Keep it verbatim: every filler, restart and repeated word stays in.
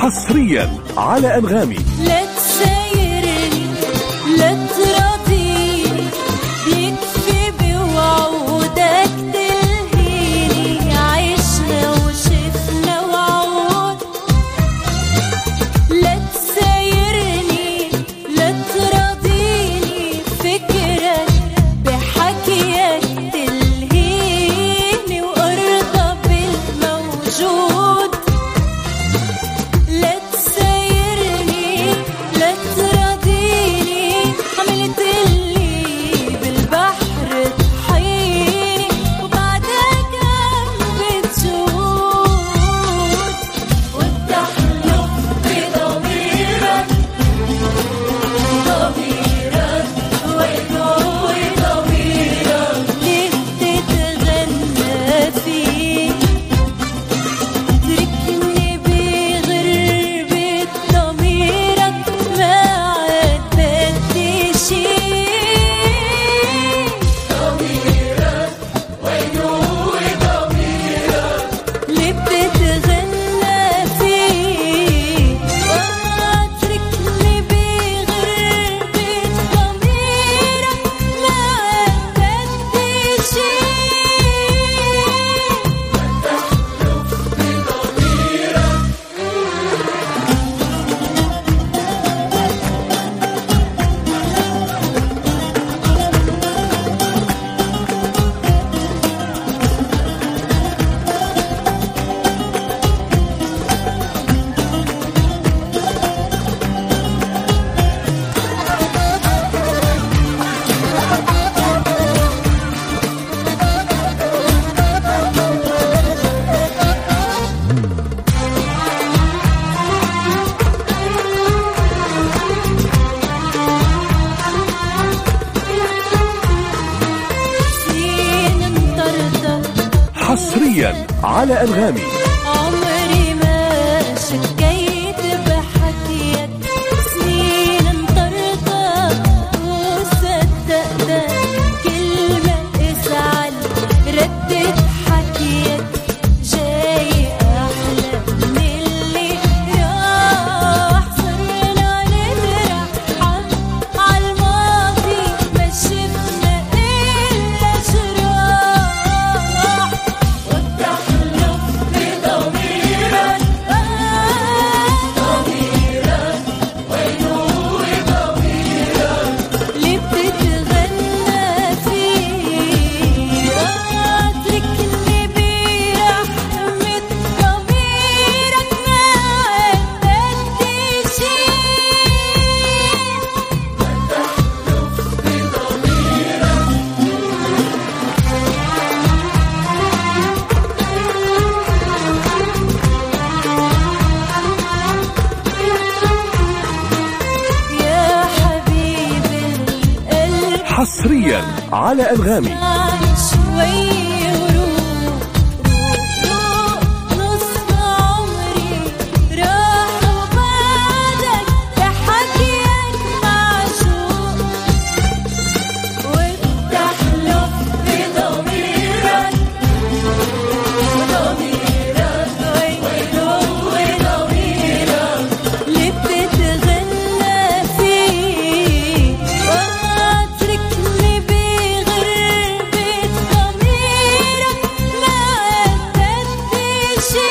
حصريا على أنغامي. لا تسايرني لا تراضيني بيكفي بوعودك تلهيني، عشنا وشفنا وعود. لا تسايرني لا تراضيني فكرك بحكيك تلهيني وارضى بالموجود. لا تسايرني لا تراضيني عملتلي بالبحر تحييني وبعدك عم بتجود وبتحلف بضميرك ضميرك وينه ضميرك ليه بتتغنى فيه؟ تركني بغربة ضميرك ما عاد بدي شي. ضميرك وينه ضميرك ليه بتتغنى فيه؟ تركني بغربة ضميرك ما عاد بدي شي. سنين انطردت حصريا على أنغامي. عمري ما شكيت بحكيك، سنين انطردت وصدقتك كل ما ازعل ردت حكيك. جاي أحلى من اللي راح، صرنا نترحم عالماضي ما شفنا إلا جراح وبتحلف بضميرك. ضميرك وينه ضميرك ليه بتتغنى فيه؟ اتركني برحمة ضميرك ما عاد بدي شي. يا حبيب القلب حصريا على أنغامي. شوي وروح روح نص عمري راح وبعدك بحكيك معشوق وبتحلف بضميرك. ضميرك وينه ضميرك ليه بتتغنى فيه؟ واتركني بغربة ضميرك ما عاد بدي شي.